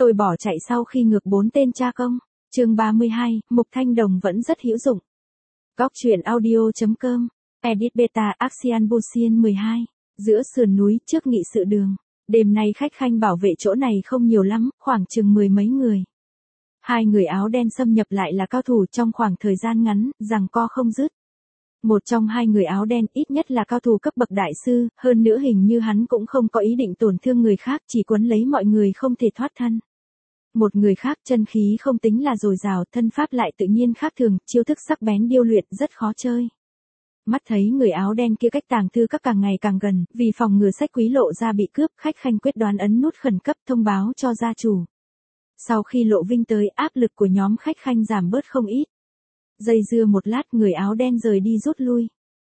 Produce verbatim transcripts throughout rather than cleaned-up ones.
tôi bỏ chạy sau khi ngược bốn tên cha công. Chương ba mươi hai, Mục Thanh Đồng vẫn rất hữu dụng. Góc truyện audio.com, Edit Beta Axian Busian mười hai, giữa sườn núi trước nghị sự đường. Đêm nay khách khanh bảo vệ chỗ này không nhiều lắm, khoảng chừng mười mấy người. Hai người áo đen xâm nhập lại là cao thủ trong khoảng thời gian ngắn, giằng co không dứt. Một trong hai người áo đen ít nhất là cao thủ cấp bậc đại sư, hơn nữa hình như hắn cũng không có ý định tổn thương người khác, chỉ quấn lấy mọi người không thể thoát thân. Một người khác chân khí không tính là dồi dào, thân pháp lại tự nhiên khác thường, chiêu thức sắc bén điêu luyện rất khó chơi. Mắt thấy người áo đen kia cách tàng thư các càng ngày càng gần, vì phòng ngừa sách quý lộ ra bị cướp, khách khanh quyết đoán ấn nút khẩn cấp thông báo cho gia chủ. Sau khi Lộ Vinh tới, áp lực của nhóm khách khanh giảm bớt không ít. Dây dưa một lát, người áo đen rời đi rút lui.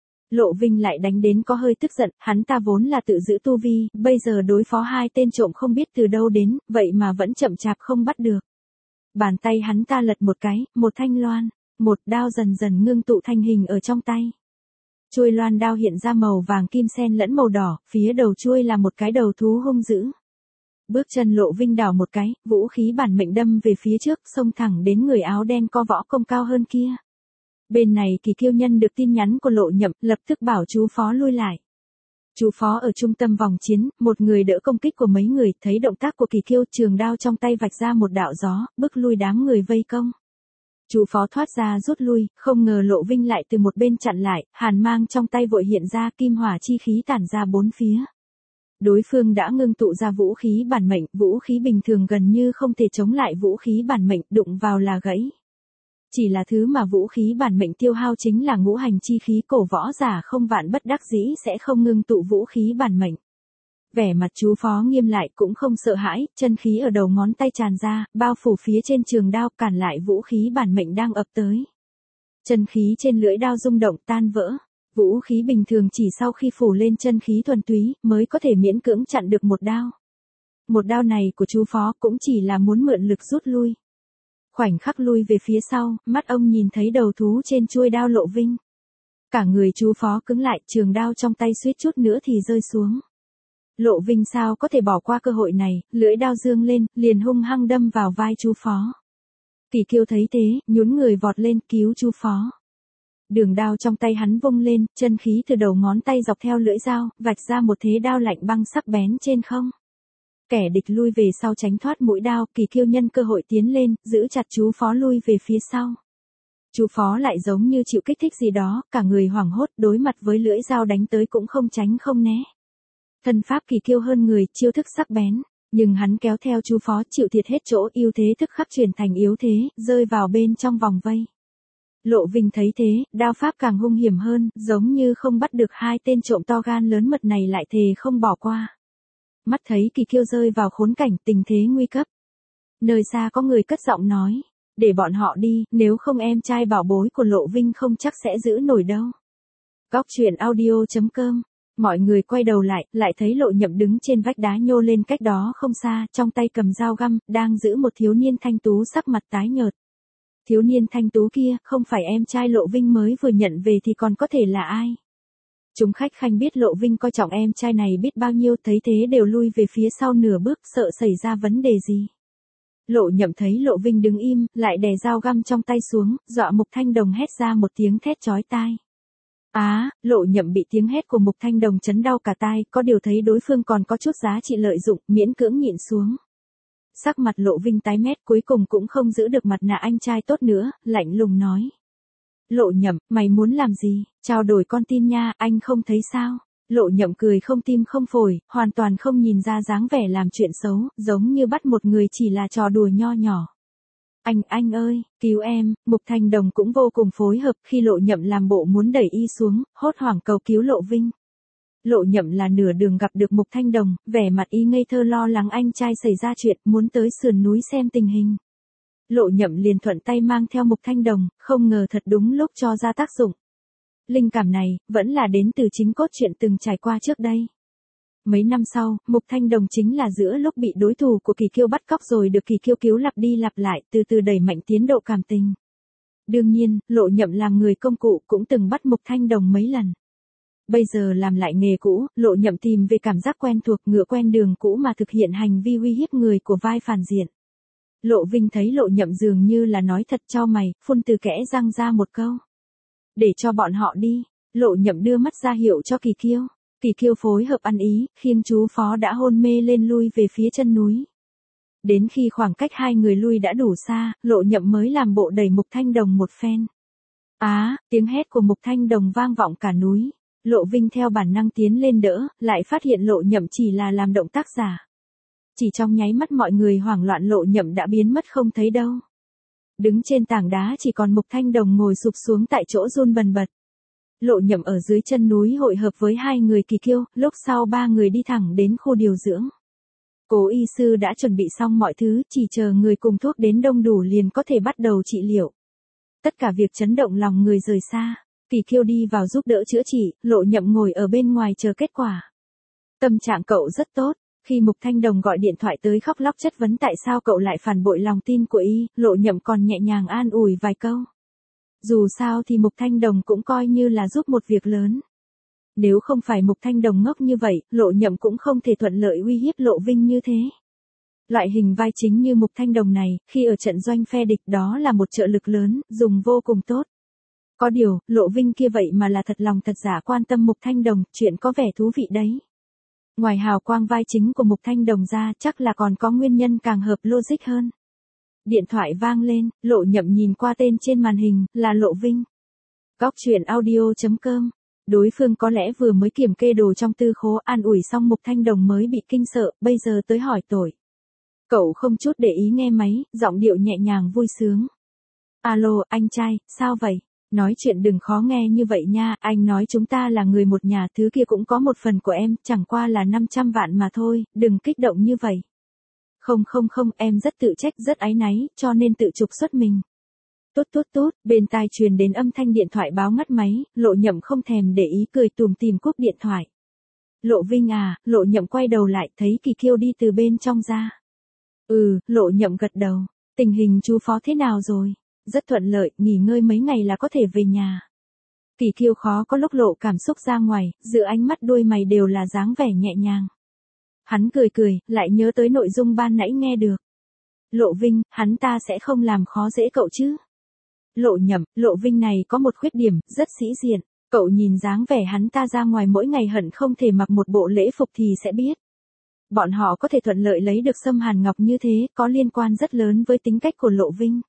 Lộ Vinh lại đánh đến có hơi tức giận, hắn ta vốn là tự giữ tu vi, bây giờ đối phó hai tên trộm không biết từ đâu đến, vậy mà vẫn chậm chạp không bắt được. Bàn tay hắn ta lật một cái, một thanh loan, một đao dần dần ngưng tụ thành hình ở trong tay. Chuôi loan đao hiện ra màu vàng kim xen lẫn màu đỏ, phía đầu chuôi là một cái đầu thú hung dữ. Bước chân Lộ Vinh đảo một cái, vũ khí bản mệnh đâm về phía trước, xông thẳng đến người áo đen có võ công cao hơn kia. Bên này Kỳ Kiêu nhân được tin nhắn của Lộ Nhậm, lập tức bảo chú phó lui lại. Chú phó ở trung tâm vòng chiến, một người đỡ công kích của mấy người, thấy động tác của Kỳ Kiêu, trường đao trong tay vạch ra một đạo gió, bức lui đám người vây công. Chú phó thoát ra rút lui, không ngờ Lộ Vinh lại từ một bên chặn lại, hàn mang trong tay vội hiện ra, kim hỏa chi khí tản ra bốn phía. Đối phương đã ngưng tụ ra vũ khí bản mệnh, vũ khí bình thường gần như không thể chống lại vũ khí bản mệnh, đụng vào là gãy. Chỉ là thứ mà vũ khí bản mệnh tiêu hao chính là ngũ hành chi khí, cổ võ giả không vạn bất đắc dĩ sẽ không ngưng tụ vũ khí bản mệnh. Vẻ mặt chú phó nghiêm lại cũng không sợ hãi, chân khí ở đầu ngón tay tràn ra, bao phủ phía trên trường đao cản lại vũ khí bản mệnh đang ập tới. Chân khí trên lưỡi đao rung động tan vỡ. Vũ khí bình thường chỉ sau khi phủ lên chân khí thuần túy mới có thể miễn cưỡng chặn được một đao. Một đao này của chú phó cũng chỉ là muốn mượn lực rút lui. Khoảnh khắc lui về phía sau, mắt ông nhìn thấy đầu thú trên chuôi đao Lộ Vinh. Cả người chú phó cứng lại, trường đao trong tay suýt chút nữa thì rơi xuống. Lộ Vinh sao có thể bỏ qua cơ hội này, lưỡi đao dương lên, liền hung hăng đâm vào vai chú phó. Kỳ Kiêu thấy thế, nhún người vọt lên cứu chú phó. Đường đao trong tay hắn vung lên, chân khí từ đầu ngón tay dọc theo lưỡi dao, vạch ra một thế đao lạnh băng sắc bén trên không. Kẻ địch lui về sau tránh thoát mũi đao, Kỳ Kiêu nhân cơ hội tiến lên, giữ chặt chú phó lui về phía sau. Chú phó lại giống như chịu kích thích gì đó, cả người hoảng hốt, đối mặt với lưỡi dao đánh tới cũng không tránh không né. Thân pháp Kỳ Kiêu hơn người, chiêu thức sắc bén, nhưng hắn kéo theo chú phó chịu thiệt hết chỗ, ưu thế tức khắc chuyển thành yếu thế, rơi vào bên trong vòng vây. Lộ Vinh thấy thế, đao pháp càng hung hiểm hơn, giống như không bắt được hai tên trộm to gan lớn mật này lại thề không bỏ qua. Mắt thấy Kỳ Kiêu rơi vào khốn cảnh, tình thế nguy cấp. Nơi xa có người cất giọng nói, để bọn họ đi, nếu không em trai bảo bối của Lộ Vinh không chắc sẽ giữ nổi đâu. Góc truyện audio.com, mọi người quay đầu lại, lại thấy Lộ Nhậm đứng trên vách đá nhô lên cách đó không xa, trong tay cầm dao găm, đang giữ một thiếu niên thanh tú sắc mặt tái nhợt. Thiếu niên thanh tú kia, không phải em trai Lộ Vinh mới vừa nhận về thì còn có thể là ai? Chúng khách khanh biết Lộ Vinh coi trọng em trai này biết bao nhiêu, thấy thế đều lui về phía sau nửa bước, sợ xảy ra vấn đề gì. Lộ Nhậm thấy Lộ Vinh đứng im, lại đè dao găm trong tay xuống, dọa Mục Thanh Đồng hét ra một tiếng thét chói tai. Á, à, Lộ Nhậm bị tiếng hét của Mục Thanh Đồng chấn đau cả tai, có điều thấy đối phương còn có chút giá trị lợi dụng, miễn cưỡng nhịn xuống. Sắc mặt Lộ Vinh tái mét, cuối cùng cũng không giữ được mặt nạ anh trai tốt nữa, lạnh lùng nói. Lộ Nhậm, mày muốn làm gì, trao đổi con tin nha, anh không thấy sao? Lộ Nhậm cười không tim không phổi, hoàn toàn không nhìn ra dáng vẻ làm chuyện xấu, giống như bắt một người chỉ là trò đùa nho nhỏ. Anh, anh ơi, cứu em, Mục Thanh Đồng cũng vô cùng phối hợp, khi Lộ Nhậm làm bộ muốn đẩy y xuống, hốt hoảng cầu cứu Lộ Vinh. Lộ Nhậm là nửa đường gặp được Mục Thanh Đồng, vẻ mặt y ngây thơ lo lắng anh trai xảy ra chuyện, muốn tới sườn núi xem tình hình. Lộ Nhậm liền thuận tay mang theo Mục Thanh Đồng, không ngờ thật đúng lúc cho ra tác dụng. Linh cảm này, vẫn là đến từ chính cốt truyện từng trải qua trước đây. Mấy năm sau, Mục Thanh Đồng chính là giữa lúc bị đối thủ của Kỳ Kiêu bắt cóc rồi được Kỳ Kiêu cứu lặp đi lặp lại, từ từ đẩy mạnh tiến độ cảm tình. Đương nhiên, Lộ Nhậm làm người công cụ cũng từng bắt Mục Thanh Đồng mấy lần. Bây giờ làm lại nghề cũ, Lộ Nhậm tìm về cảm giác quen thuộc, ngựa quen đường cũ mà thực hiện hành vi uy hiếp người của vai phản diện. Lộ Vinh thấy Lộ Nhậm dường như là nói thật cho mày, phun từ kẽ răng ra một câu. Để cho bọn họ đi, Lộ Nhậm đưa mắt ra hiệu cho Kỳ Kiêu. Kỳ Kiêu phối hợp ăn ý, khiêng chú phó đã hôn mê lên lui về phía chân núi. Đến khi khoảng cách hai người lui đã đủ xa, Lộ Nhậm mới làm bộ đẩy Mục Thanh Đồng một phen. Á, à, tiếng hét của Mục Thanh Đồng vang vọng cả núi. Lộ Vinh theo bản năng tiến lên đỡ, lại phát hiện Lộ Nhậm chỉ là làm động tác giả. Chỉ trong nháy mắt mọi người hoảng loạn, Lộ Nhậm đã biến mất không thấy đâu. Đứng trên tảng đá chỉ còn Mục Thanh Đồng ngồi sụp xuống tại chỗ run bần bật. Lộ Nhậm ở dưới chân núi hội hợp với hai người Kỳ Kiêu, lúc sau ba người đi thẳng đến khu điều dưỡng. Cố y sư đã chuẩn bị xong mọi thứ, chỉ chờ người cùng thuốc đến đông đủ liền có thể bắt đầu trị liệu. Tất cả việc chấn động lòng người rời xa. Kỳ Kiêu đi vào giúp đỡ chữa trị, Lộ Nhậm ngồi ở bên ngoài chờ kết quả. Tâm trạng cậu rất tốt. Khi Mục Thanh Đồng gọi điện thoại tới khóc lóc chất vấn tại sao cậu lại phản bội lòng tin của y, Lộ Nhậm còn nhẹ nhàng an ủi vài câu. Dù sao thì Mục Thanh Đồng cũng coi như là giúp một việc lớn. Nếu không phải Mục Thanh Đồng ngốc như vậy, Lộ Nhậm cũng không thể thuận lợi uy hiếp Lộ Vinh như thế. Loại hình vai chính như Mục Thanh Đồng này, khi ở trận doanh phe địch đó là một trợ lực lớn, dùng vô cùng tốt. Có điều, Lộ Vinh kia vậy mà là thật lòng thật giả quan tâm Mục Thanh Đồng, chuyện có vẻ thú vị đấy. Ngoài hào quang vai chính của Mục Thanh Đồng ra, chắc là còn có nguyên nhân càng hợp logic hơn. Điện thoại vang lên, Lộ Nhậm nhìn qua tên trên màn hình, là Lộ Vinh. Góc truyện audio chấm com. Đối phương có lẽ vừa mới kiểm kê đồ trong tư khố, an ủi xong Mục Thanh Đồng mới bị kinh sợ, bây giờ tới hỏi tội. Cậu không chút để ý nghe máy, giọng điệu nhẹ nhàng vui sướng. Alo, anh trai, sao vậy? Nói chuyện đừng khó nghe như vậy nha, anh nói chúng ta là người một nhà, thứ kia cũng có một phần của em, chẳng qua là năm trăm vạn mà thôi, đừng kích động như vậy. Không không không, em rất tự trách, rất áy náy, cho nên tự trục xuất mình. Tút tút tút, bên tai truyền đến âm thanh điện thoại báo ngắt máy, Lộ Nhậm không thèm để ý cười tùm tìm cúp điện thoại. Lộ Vinh à, Lộ Nhậm quay đầu lại thấy Kỳ Kiêu đi từ bên trong ra. Ừ, Lộ Nhậm gật đầu, tình hình chú phó thế nào rồi? Rất thuận lợi, nghỉ ngơi mấy ngày là có thể về nhà. Kỳ Kiêu khó có lúc lộ cảm xúc ra ngoài, giữa ánh mắt đuôi mày đều là dáng vẻ nhẹ nhàng. Hắn cười cười, lại nhớ tới nội dung ban nãy nghe được. Lộ Vinh, hắn ta sẽ không làm khó dễ cậu chứ? Lộ Nhậm, Lộ Vinh này có một khuyết điểm, rất sĩ diện. Cậu nhìn dáng vẻ hắn ta ra ngoài mỗi ngày hận không thể mặc một bộ lễ phục thì sẽ biết. Bọn họ có thể thuận lợi lấy được Sâm Hàn Ngọc như thế, có liên quan rất lớn với tính cách của Lộ Vinh.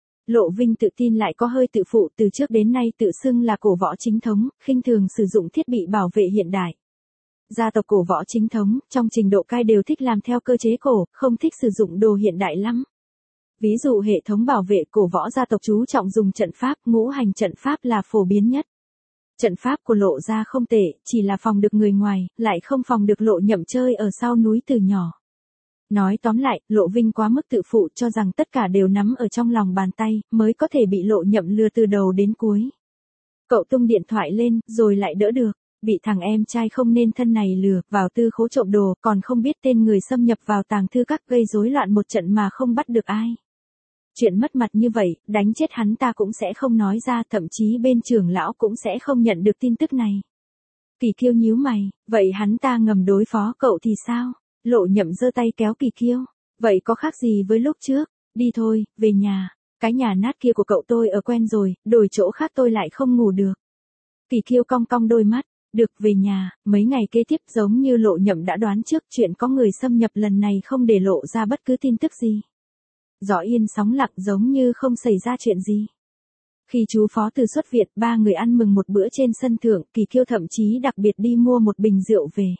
Lộ Vinh tự tin lại có hơi tự phụ, từ trước đến nay tự xưng là cổ võ chính thống, khinh thường sử dụng thiết bị bảo vệ hiện đại. Gia tộc cổ võ chính thống, trong trình độ cai đều thích làm theo cơ chế cổ, không thích sử dụng đồ hiện đại lắm. Ví dụ hệ thống bảo vệ cổ võ gia tộc chú trọng dùng trận pháp, ngũ hành trận pháp là phổ biến nhất. Trận pháp của Lộ gia không tệ, chỉ là phòng được người ngoài, lại không phòng được Lộ Nhậm chơi ở sau núi từ nhỏ. Nói tóm lại, Lộ Vinh quá mức tự phụ cho rằng tất cả đều nắm ở trong lòng bàn tay, mới có thể bị Lộ Nhậm lừa từ đầu đến cuối. Cậu tung điện thoại lên, rồi lại đỡ được. Bị thằng em trai không nên thân này lừa, vào tư khố trộm đồ, còn không biết tên người xâm nhập vào tàng thư các gây rối loạn một trận mà không bắt được ai. Chuyện mất mặt như vậy, đánh chết hắn ta cũng sẽ không nói ra, thậm chí bên trưởng lão cũng sẽ không nhận được tin tức này. Kỳ Kiêu nhíu mày, vậy hắn ta ngầm đối phó cậu thì sao? Lộ Nhậm giơ tay kéo Kỳ Kiêu, vậy có khác gì với lúc trước, đi thôi, về nhà, cái nhà nát kia của cậu tôi ở quen rồi, đổi chỗ khác tôi lại không ngủ được. Kỳ Kiêu cong cong đôi mắt, được về nhà, mấy ngày kế tiếp giống như Lộ Nhậm đã đoán trước chuyện có người xâm nhập lần này không để lộ ra bất cứ tin tức gì. Gió yên sóng lặng giống như không xảy ra chuyện gì. Khi chú phó từ xuất viện, ba người ăn mừng một bữa trên sân thượng, Kỳ Kiêu thậm chí đặc biệt đi mua một bình rượu về.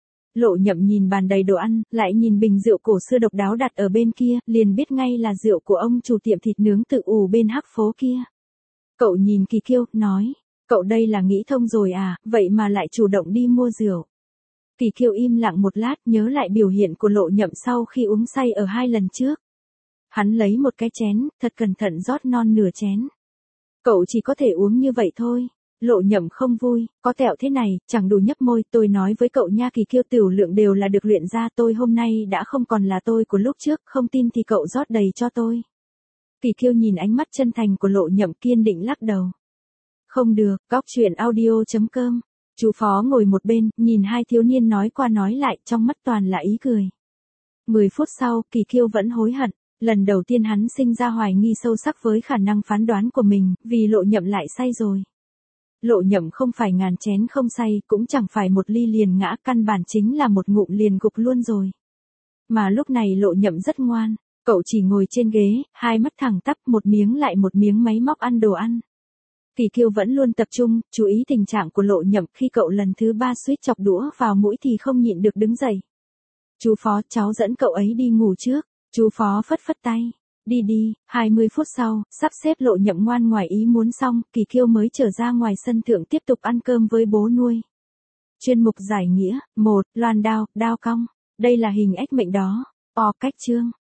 Lộ Nhậm nhìn bàn đầy đồ ăn, lại nhìn bình rượu cổ xưa độc đáo đặt ở bên kia, liền biết ngay là rượu của ông chủ tiệm thịt nướng tự ủ bên hắc phố kia. Cậu nhìn Kỳ Kiêu, nói, cậu đây là nghĩ thông rồi à, vậy mà lại chủ động đi mua rượu. Kỳ Kiêu im lặng một lát, nhớ lại biểu hiện của Lộ Nhậm sau khi uống say ở hai lần trước. Hắn lấy một cái chén, thật cẩn thận rót non nửa chén. Cậu chỉ có thể uống như vậy thôi. Lộ Nhậm không vui, có tẹo thế này, chẳng đủ nhấp môi, tôi nói với cậu nha, Kỳ Kiêu tiểu lượng đều là được luyện ra, tôi hôm nay đã không còn là tôi của lúc trước, không tin thì cậu rót đầy cho tôi. Kỳ Kiêu nhìn ánh mắt chân thành của Lộ Nhậm kiên định lắc đầu. Không được, góc truyện audio chấm com. Chú phó ngồi một bên, nhìn hai thiếu niên nói qua nói lại, trong mắt toàn là ý cười. Mười phút sau, Kỳ Kiêu vẫn hối hận. Lần đầu tiên hắn sinh ra hoài nghi sâu sắc với khả năng phán đoán của mình, vì Lộ Nhậm lại say rồi. Lộ Nhậm không phải ngàn chén không say, cũng chẳng phải một ly liền ngã, căn bản chính là một ngụm liền gục luôn rồi. Mà lúc này Lộ Nhậm rất ngoan, cậu chỉ ngồi trên ghế, hai mắt thẳng tắp, một miếng lại một miếng máy móc ăn đồ ăn. Kỳ Kiêu vẫn luôn tập trung, chú ý tình trạng của Lộ Nhậm, khi cậu lần thứ ba suýt chọc đũa vào mũi thì không nhịn được đứng dậy. Chú Phó, cháu dẫn cậu ấy đi ngủ trước. Chú Phó phất phất tay. Đi đi. hai mươi phút sau, sắp xếp Lộ Nhậm ngoan ngoài ý muốn xong, Kỳ Kiêu mới trở ra ngoài sân thượng tiếp tục ăn cơm với bố nuôi. Chuyên mục giải nghĩa. một. Loan đao, đao cong. Đây là hình ếch mệnh đó. O cách chương.